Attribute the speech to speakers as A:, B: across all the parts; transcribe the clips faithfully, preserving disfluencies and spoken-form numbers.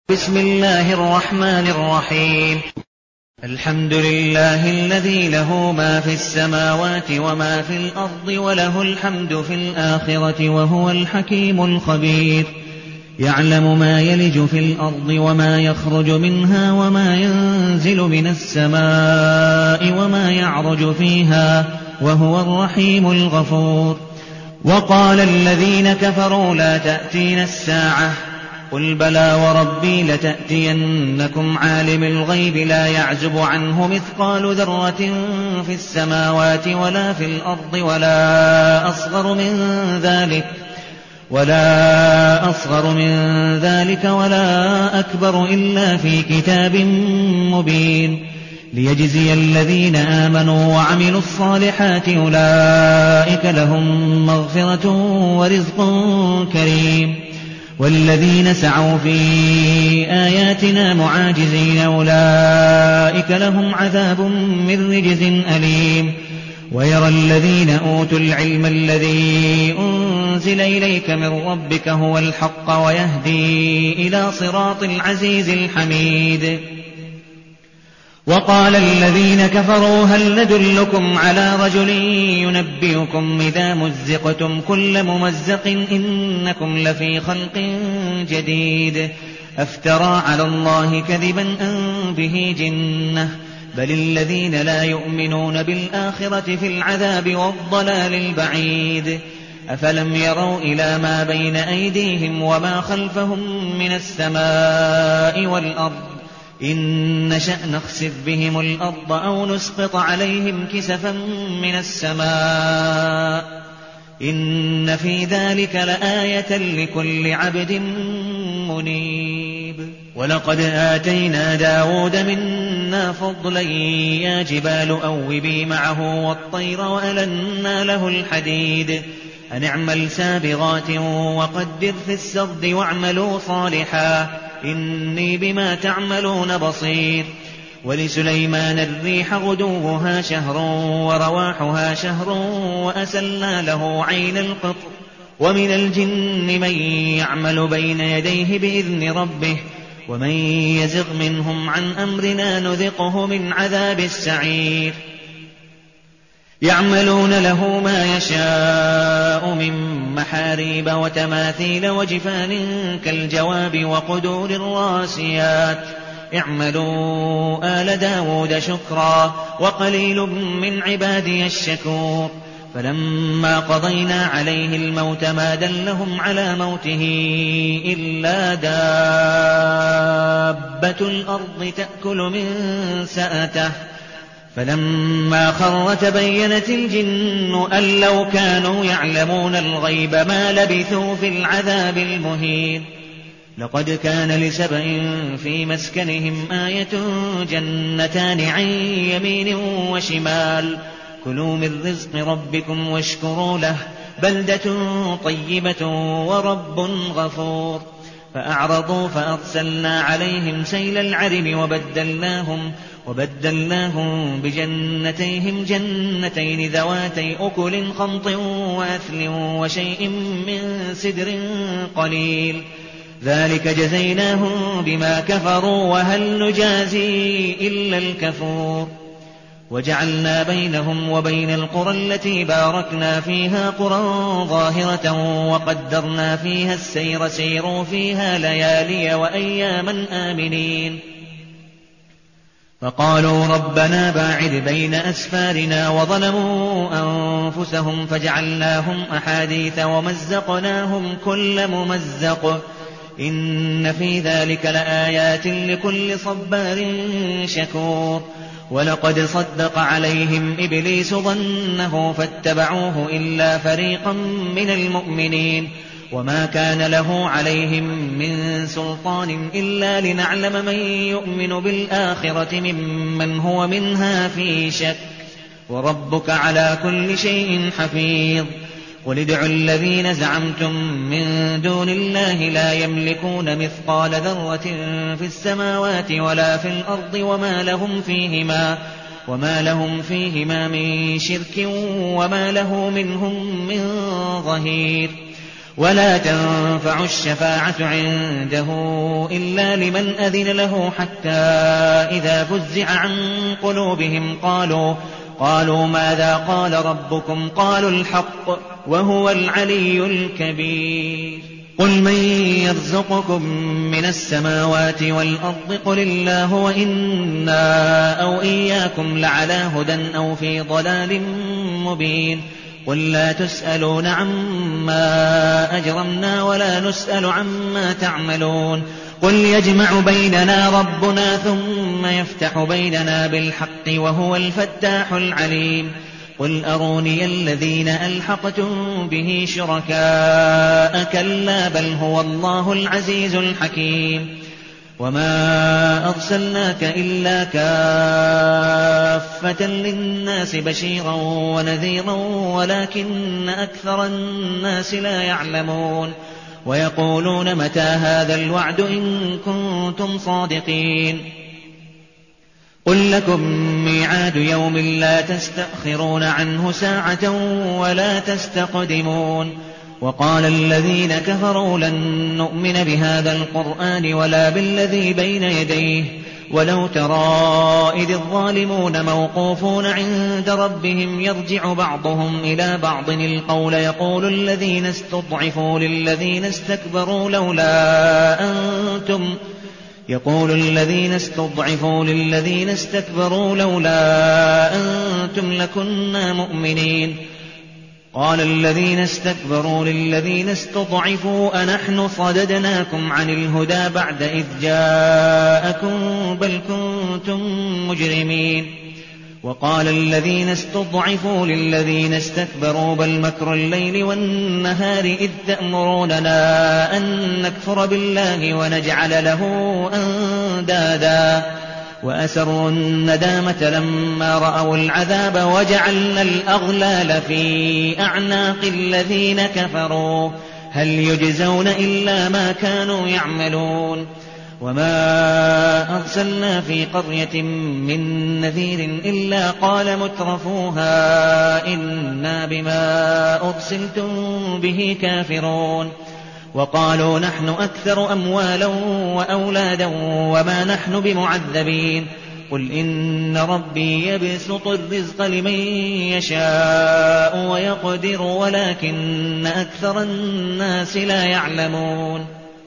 A: بسم الله الرحمن الرحيم. الحمد لله الذي له ما في السماوات وما في الأرض وله الحمد في الآخرة وهو الحكيم الخبير. يعلم ما يلج في الأرض وما يخرج منها وما ينزل من السماء وما يعرج فيها وهو الرحيم الغفور. وقال الذين كفروا لا تأتينا الساعة قل بلى وربي لتأتينكم عالم الغيب لا يعزب عنه مثقال ذرة في السماوات ولا في الأرض ولا أصغر من ذلك ولا أصغر من ذلك ولا أكبر إلا في كتاب مبين ليجزي الذين آمنوا وعملوا الصالحات أولئك لهم مغفرة ورزق كريم. والذين سعوا في آياتنا معاجزين أولئك لهم عذاب من رجز أليم. ويرى الذين أوتوا العلم الذي أنزل إليك من ربك هو الحق ويهدي إلى صراط العزيز الحميد. وقال الذين كفروا هل ندلكم على رجل ينبئكم إذا مزقتم كل ممزق إنكم لفي خلق جديد أفترى على الله كذبا أم به جنة بل الذين لا يؤمنون بالآخرة في العذاب والضلال البعيد. أفلم يروا إلى ما بين أيديهم وما خلفهم من السماء والأرض إن نشأ نخسف بهم الأرض أو نسقط عليهم كسفا من السماء إن في ذلك لآية لكل عبد منيب. ولقد آتينا داود منا فضلا يا جبال أوبي معه والطير وألنا له الحديد أن اعمل سابغات وقدر في السرد واعملوا صالحا إني بما تعملون بصير. ولسليمان الريح غدوها شهر ورواحها شهر وأسلنا له عين القطر ومن الجن من يعمل بين يديه بإذن ربه ومن يزغ منهم عن أمرنا نذقه من عذاب السعير. يعملون له ما يشاء من محاريب وتماثيل وجفان كالجواب وقدور الراسيات اعملوا آل داود شكرا وقليل من عبادي الشكور. فلما قضينا عليه الموت ما دلهم على موته إلا دابة الأرض تأكل من سأته فلما خر تبينت الجن أن لو كانوا يعلمون الغيب ما لبثوا في العذاب المهين. لقد كان لسبأ في مسكنهم آية جنتان عن يمين وشمال كلوا من رزق ربكم واشكروا له بلدة طيبة ورب غفور. فأعرضوا فأرسلنا عليهم سيل العرم وبدلناهم وبدلناهم بجنتيهم جنتين ذواتي أكل خمط وأثل وشيء من سدر قليل ذلك جزيناهم بما كفروا وهل نجازي إلا الكفور. وجعلنا بينهم وبين القرى التي باركنا فيها قرى ظاهرة وقدرنا فيها السير سيروا فيها ليالي وأياما آمنين. فقالوا ربنا باعد بين أسفارنا وظلموا أنفسهم فجعلناهم أحاديث ومزقناهم كل ممزق إن في ذلك لآيات لكل صبار شكور. ولقد صدق عليهم إبليس ظنه فاتبعوه إلا فريقا من المؤمنين وما كان له عليهم من سلطان إلا لنعلم من يؤمن بالآخرة ممن هو منها في شك وربك على كل شيء حفيظ. قل ادعوا الذين زعمتم من دون الله لا يملكون مثقال ذرة في السماوات ولا في الأرض وما لهم فيهما وما لهم فيهما من شرك وما له منهم من ظهير. ولا تنفع الشفاعة عنده إلا لمن أذن له حتى إذا فزع عن قلوبهم قالوا قالوا ماذا قال ربكم قالوا الحق وهو العلي الكبير قل من يرزقكم من السماوات والأرض قل الله وإنا أو إياكم لعلى هدى أو في ضلال مبين قل لا تسألون عما أجرمنا ولا نسأل عما تعملون قل يجمع بيننا ربنا ثم يفتح بيننا بالحق وهو الفتاح العليم قل أروني الذين ألحقتم به شركاء كلا بل هو الله العزيز الحكيم وما أرسلناك إلا كافة للناس بشيرا ونذيرا ولكن أكثر الناس لا يعلمون ويقولون متى هذا الوعد إن كنتم صادقين قل لكم ميعاد يوم لا تستأخرون عنه ساعة ولا تستقدمون وقال الذين كفروا لن نؤمن بهذا القرآن ولا بالذي بين يديه ولو ترى إذ الظالمون موقوفون عند ربهم يرجع بعضهم إلى بعض القول يقول الذين استضعفوا للذين استكبروا لولا أنتم يقول الذين استضعفوا للذين استكبروا لولا أنتم لكنا مؤمنين قال الذين استكبروا للذين استضعفوا أنحن صددناكم عن الهدى بعد إذ جاءكم بل كنتم مجرمين وقال الذين استضعفوا للذين استكبروا بل مكر الليل والنهار إذ تأمروننا أن نكفر بالله ونجعل له أندادا وأسروا الندامة لما رأوا العذاب وجعلنا الأغلال في أعناق الذين كفروا هل يجزون إلا ما كانوا يعملون وما أرسلنا في قرية من نذير إلا قال مترفوها إنا بما أرسلتم به كافرون وقالوا نحن أكثر أموالا وأولادا وما نحن بمعذبين قل إن ربي يبسط الرزق لمن يشاء ويقدر ولكن أكثر الناس لا يعلمون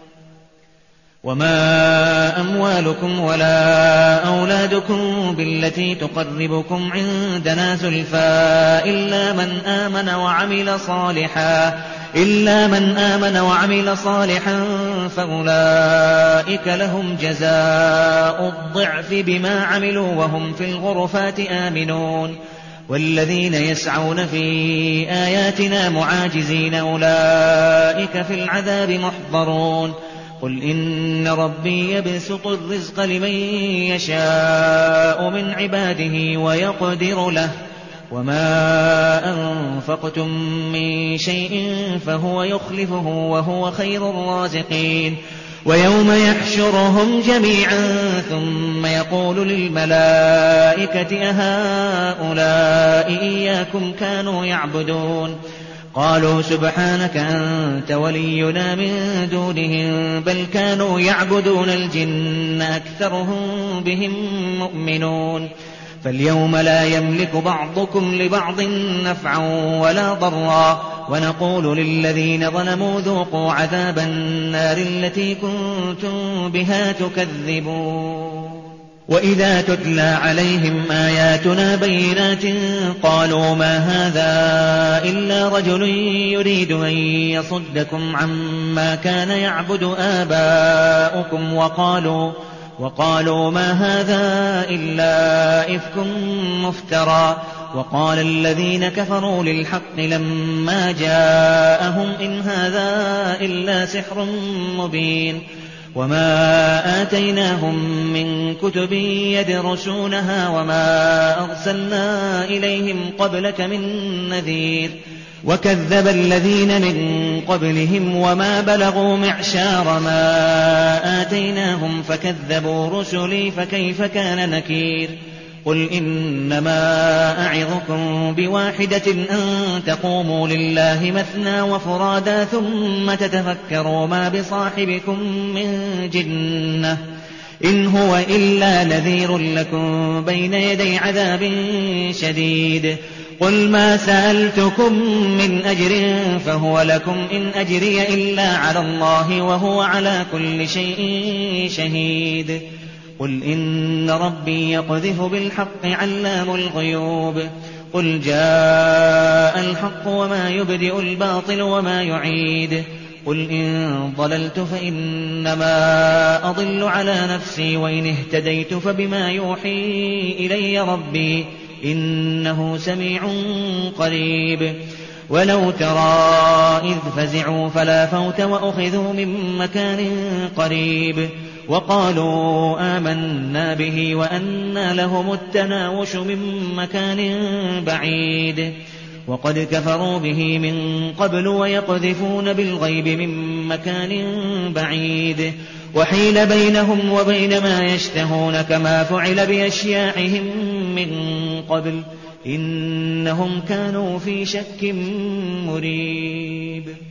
A: وما أموالكم ولا أولادكم بالتي تقربكم عندنا زلفى إلا من آمن وعمل صالحا إلا من آمن وعمل صالحا فأولئك لهم جزاء الضعف بما عملوا وهم في الغرفات آمنون والذين يسعون في آياتنا معاجزين أولئك في العذاب محضرون قل إن ربي يبسط الرزق لمن يشاء من عباده ويقدر له وما أنفقتم من شيء فهو يخلفه وهو خير الرازقين ويوم يحشرهم جميعا ثم يقول للملائكة أهؤلاء إياكم كانوا يعبدون قالوا سبحانك أنت ولينا من دونهم بل كانوا يعبدون الجن أكثرهم بهم مؤمنون فاليوم لا يملك بعضكم لبعض نفعا ولا ضرا ونقول للذين ظلموا ذوقوا عذاب النار التي كنتم بها تكذبون وإذا تتلى عليهم آياتنا بينات قالوا ما هذا إلا رجل يريد أن يصدكم عما كان يعبد آباؤكم وقالوا وقالوا ما هذا إلا إفك مفترى وقال الذين كفروا للحق لما جاءهم إن هذا إلا سحر مبين وما آتيناهم من كتب يدرسونها وما أرسلنا إليهم قبلك من نذير وكذب الذين من قبلهم وما بلغوا معشار ما آتيناهم فكذبوا رسلي فكيف كان نكير قل إنما أعظكم بواحدة أن تقوموا لله مثنى وفرادا ثم تتفكروا ما بصاحبكم من جنة إن هو إلا نذير لكم بين يدي عذاب شديد قل ما سألتكم من أجر فهو لكم إن أجري إلا على الله وهو على كل شيء شهيد قل إن ربي يقذف بالحق علام الغيوب قل جاء الحق وما يبدئ الباطل وما يعيد قل إن ضللت فإنما أضل على نفسي وإن اهتديت فبما يوحي إلي ربي إنه سميع قريب ولو ترى إذ فزعوا فلا فوت وأخذوا من مكان قريب وقالوا آمنا به وأنى لهم التناوش من مكان بعيد وقد كفروا به من قبل ويقذفون بالغيب من مكان بعيد وحيل بينهم وبين ما يشتهون كما فعل بأشياعهم من قبل إنهم كانوا في شك مريب.